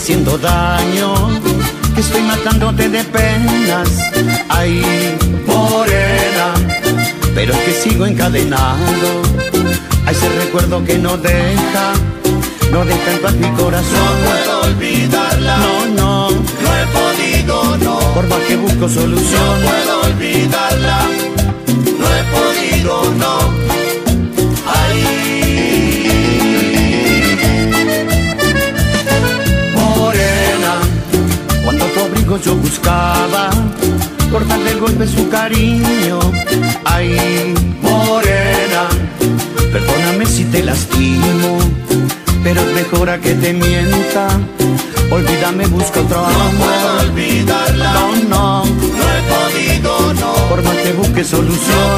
haciendo daño, que estoy matándote de penas. Ay, morena, pero es que sigo encadenado a ese recuerdo que no deja en paz mi corazón. No puedo olvidarla, no he podido, no. Por más que busco solución, no puedo olvidarla, no he podido, no. Ay, morena, cuando tu abrigo yo buscaba, cortar de golpe su cariño. Ay, morena, perdóname si te lastimo, pero es mejor a que te mienta. Olvídame, busca otro amor. No puedo olvidarla, no he podido, no. Por más que busque solución,